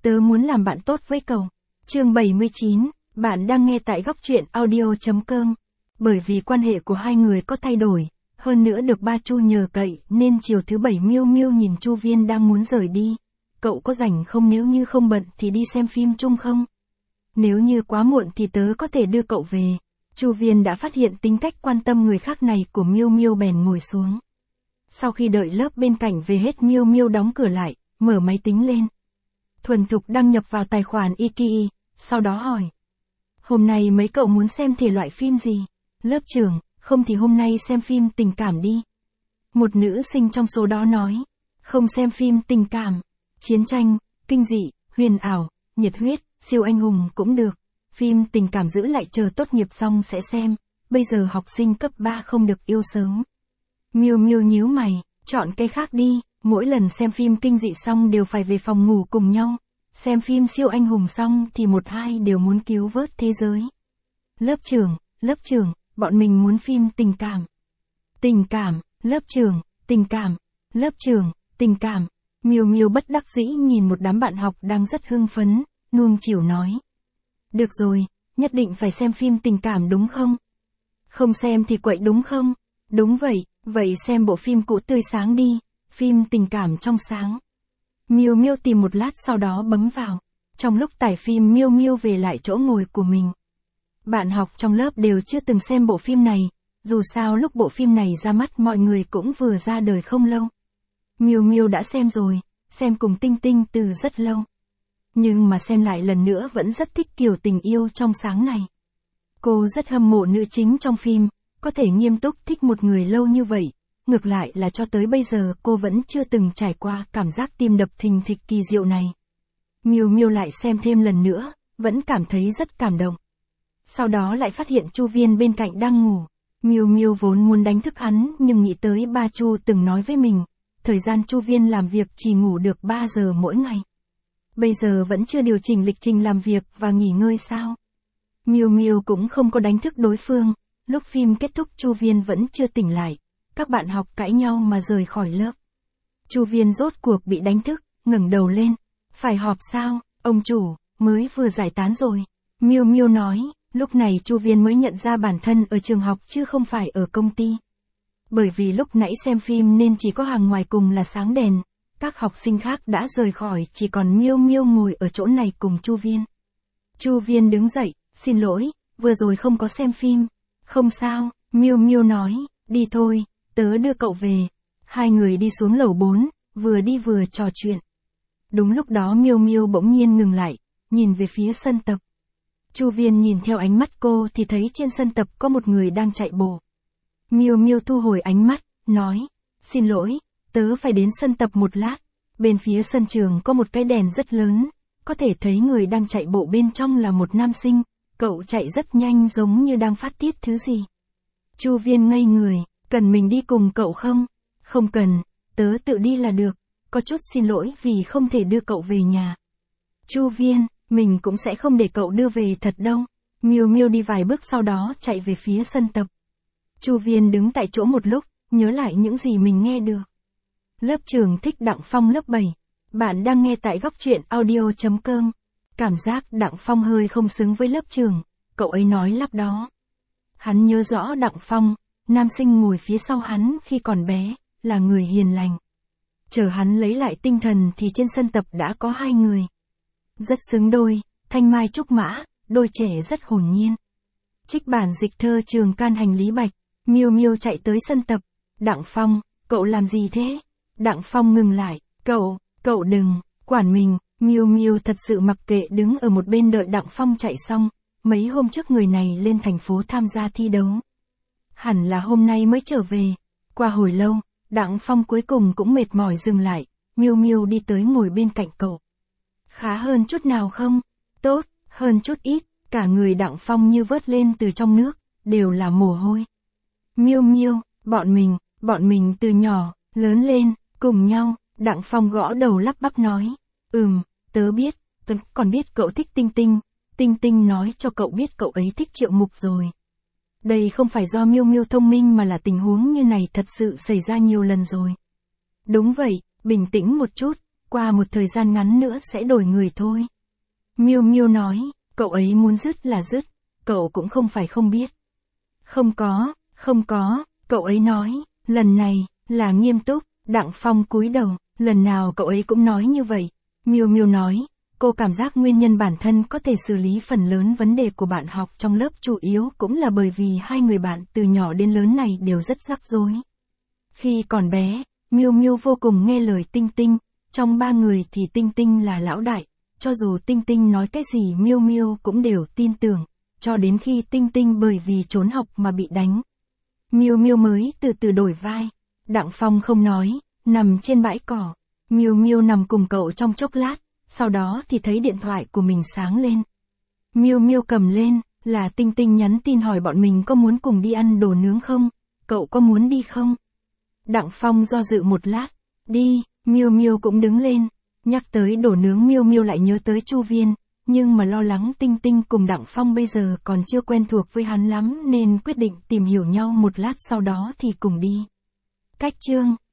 Tớ muốn làm bạn tốt với cậu. Chương 79, bạn đang nghe tại góc truyện audio.com. Bởi vì quan hệ của hai người có thay đổi, hơn nữa được ba Chu nhờ cậy, nên chiều thứ bảy Miêu Miêu nhìn Chu Viên đang muốn rời đi. Cậu có rảnh không, nếu như không bận thì đi xem phim chung không? Nếu như quá muộn thì tớ có thể đưa cậu về. Chu Viên đã phát hiện tính cách quan tâm người khác này của Miêu Miêu bèn ngồi xuống. Sau khi đợi lớp bên cạnh về hết, Miêu Miêu đóng cửa lại, mở máy tính lên. Thuần thục đăng nhập vào tài khoản Iki, sau đó hỏi. Hôm nay mấy cậu muốn xem thể loại phim gì? Lớp trưởng, không thì hôm nay xem phim tình cảm đi. Một nữ sinh trong số đó nói. Không xem phim tình cảm, chiến tranh, kinh dị, huyền ảo, nhiệt huyết, siêu anh hùng cũng được. Phim tình cảm giữ lại chờ tốt nghiệp xong sẽ xem, bây giờ học sinh cấp 3 không được yêu sớm. Miêu Miêu nhíu mày, chọn cái khác đi, mỗi lần xem phim kinh dị xong đều phải về phòng ngủ cùng nhau. Xem phim siêu anh hùng xong thì một hai đều muốn cứu vớt thế giới. Lớp trưởng, bọn mình muốn phim tình cảm. Tình cảm, lớp trưởng, tình cảm, lớp trưởng, tình cảm. Miêu Miêu bất đắc dĩ nhìn một đám bạn học đang rất hưng phấn, nuông chiều nói. Được rồi, nhất định phải xem phim tình cảm đúng không? Không xem thì quậy đúng không? Đúng vậy, vậy xem bộ phim cũ tươi sáng đi, phim tình cảm trong sáng. Miêu Miêu tìm một lát sau đó bấm vào. Trong lúc tải phim Miêu Miêu về lại chỗ ngồi của mình. Bạn học trong lớp đều chưa từng xem bộ phim này, dù sao lúc bộ phim này ra mắt mọi người cũng vừa ra đời không lâu. Miêu Miêu đã xem rồi, xem cùng Tinh Tinh từ rất lâu. Nhưng mà xem lại lần nữa vẫn rất thích kiểu tình yêu trong sáng này. Cô rất hâm mộ nữ chính trong phim, có thể nghiêm túc thích một người lâu như vậy. Ngược lại là cho tới bây giờ cô vẫn chưa từng trải qua cảm giác tim đập thình thịch kỳ diệu này. Miêu Miêu lại xem thêm lần nữa, vẫn cảm thấy rất cảm động. Sau đó lại phát hiện Chu Viên bên cạnh đang ngủ. Miêu Miêu vốn muốn đánh thức hắn nhưng nghĩ tới ba Chu từng nói với mình, thời gian Chu Viên làm việc chỉ ngủ được 3 giờ mỗi ngày. Bây giờ vẫn chưa điều chỉnh lịch trình làm việc và nghỉ ngơi sao? Miêu Miêu cũng không có đánh thức đối phương, lúc phim kết thúc Chu Viên vẫn chưa tỉnh lại. Các bạn học cãi nhau mà rời khỏi lớp. Chu Viên rốt cuộc bị đánh thức, ngẩng đầu lên. Phải họp sao, ông chủ, mới vừa giải tán rồi. Miêu Miêu nói, lúc này Chu Viên mới nhận ra bản thân ở trường học chứ không phải ở công ty. Bởi vì lúc nãy xem phim nên chỉ có hàng ngoài cùng là sáng đèn. Các học sinh khác đã rời khỏi, chỉ còn Miêu Miêu ngồi ở chỗ này cùng Chu Viên. Chu Viên đứng dậy, xin lỗi, vừa rồi không có xem phim. Không sao, Miêu Miêu nói, đi thôi. Tớ đưa cậu về. Hai người đi xuống lầu 4, vừa đi vừa trò chuyện. Đúng lúc đó Miêu Miêu bỗng nhiên ngừng lại, nhìn về phía sân tập. Chu Viên nhìn theo ánh mắt cô thì thấy trên sân tập có một người đang chạy bộ. Miêu Miêu thu hồi ánh mắt, nói, xin lỗi, tớ phải đến sân tập một lát. Bên phía sân trường có một cái đèn rất lớn, có thể thấy người đang chạy bộ bên trong là một nam sinh, cậu chạy rất nhanh giống như đang phát tiết thứ gì. Chu Viên ngây người. Cần mình đi cùng cậu không? Không cần, tớ tự đi là được, có chút xin lỗi vì không thể đưa cậu về nhà. Chu Viên, mình cũng sẽ không để cậu đưa về thật đâu. Miêu Miêu đi vài bước sau đó chạy về phía sân tập. Chu Viên đứng tại chỗ một lúc, nhớ lại những gì mình nghe được. Lớp trưởng thích Đặng Phong lớp 7. Bạn đang nghe tại góc truyện audio.com. Cảm giác Đặng Phong hơi không xứng với lớp trưởng, cậu ấy nói lắp đó. Hắn nhớ rõ Đặng Phong. Nam sinh ngồi phía sau hắn khi còn bé, là người hiền lành. Chờ hắn lấy lại tinh thần thì trên sân tập đã có hai người. Rất xứng đôi, thanh mai trúc mã, đôi trẻ rất hồn nhiên. Trích bản dịch thơ Trường Can Hành Lý Bạch, Miêu Miêu chạy tới sân tập. Đặng Phong, cậu làm gì thế? Đặng Phong ngừng lại, cậu đừng, quản mình. Miêu Miêu thật sự mặc kệ đứng ở một bên đợi Đặng Phong chạy xong. Mấy hôm trước người này lên thành phố tham gia thi đấu. Hẳn là hôm nay mới trở về. Qua hồi lâu, Đặng Phong cuối cùng cũng mệt mỏi dừng lại. Miêu Miêu đi tới ngồi bên cạnh cậu. Khá hơn chút nào không? Tốt, hơn chút ít. Cả người Đặng Phong như vớt lên từ trong nước, đều là mồ hôi. Miêu Miêu, bọn mình từ nhỏ, lớn lên, cùng nhau. Đặng Phong gõ đầu lắp bắp nói. Tớ biết, tớ còn biết cậu thích Tinh Tinh. Tinh Tinh nói cho cậu biết cậu ấy thích Triệu Mục rồi. Đây không phải do Miêu Miêu thông minh mà là tình huống như này thật sự xảy ra nhiều lần rồi. Đúng vậy, bình tĩnh một chút, qua một thời gian ngắn nữa sẽ đổi người thôi. Miu Miu nói, cậu ấy muốn dứt là dứt, cậu cũng không phải không biết. Không có, cậu ấy nói, lần này, là nghiêm túc. Đặng Phong cúi đầu, lần nào cậu ấy cũng nói như vậy. Miu Miu nói, cô cảm giác nguyên nhân bản thân có thể xử lý phần lớn vấn đề của bạn học trong lớp chủ yếu cũng là bởi vì hai người bạn từ nhỏ đến lớn này đều rất rắc rối. Khi còn bé, Miu Miu vô cùng nghe lời Tinh Tinh, trong ba người thì Tinh Tinh là lão đại, cho dù Tinh Tinh nói cái gì Miu Miu cũng đều tin tưởng, cho đến khi Tinh Tinh bởi vì trốn học mà bị đánh. Miu Miu mới từ từ đổi vai. Đặng Phong không nói, nằm trên bãi cỏ. Miu Miu nằm cùng cậu trong chốc lát, sau đó thì thấy điện thoại của mình sáng lên. Miu Miu cầm lên, là Tinh Tinh nhắn tin hỏi bọn mình có muốn cùng đi ăn đồ nướng không, cậu có muốn đi không? Đặng Phong do dự một lát, đi. Miu Miu cũng đứng lên, nhắc tới đồ nướng Miu Miu lại nhớ tới Chu Viên, nhưng mà lo lắng Tinh Tinh cùng Đặng Phong bây giờ còn chưa quen thuộc với hắn lắm nên quyết định tìm hiểu nhau một lát sau đó thì cùng đi. Cách chương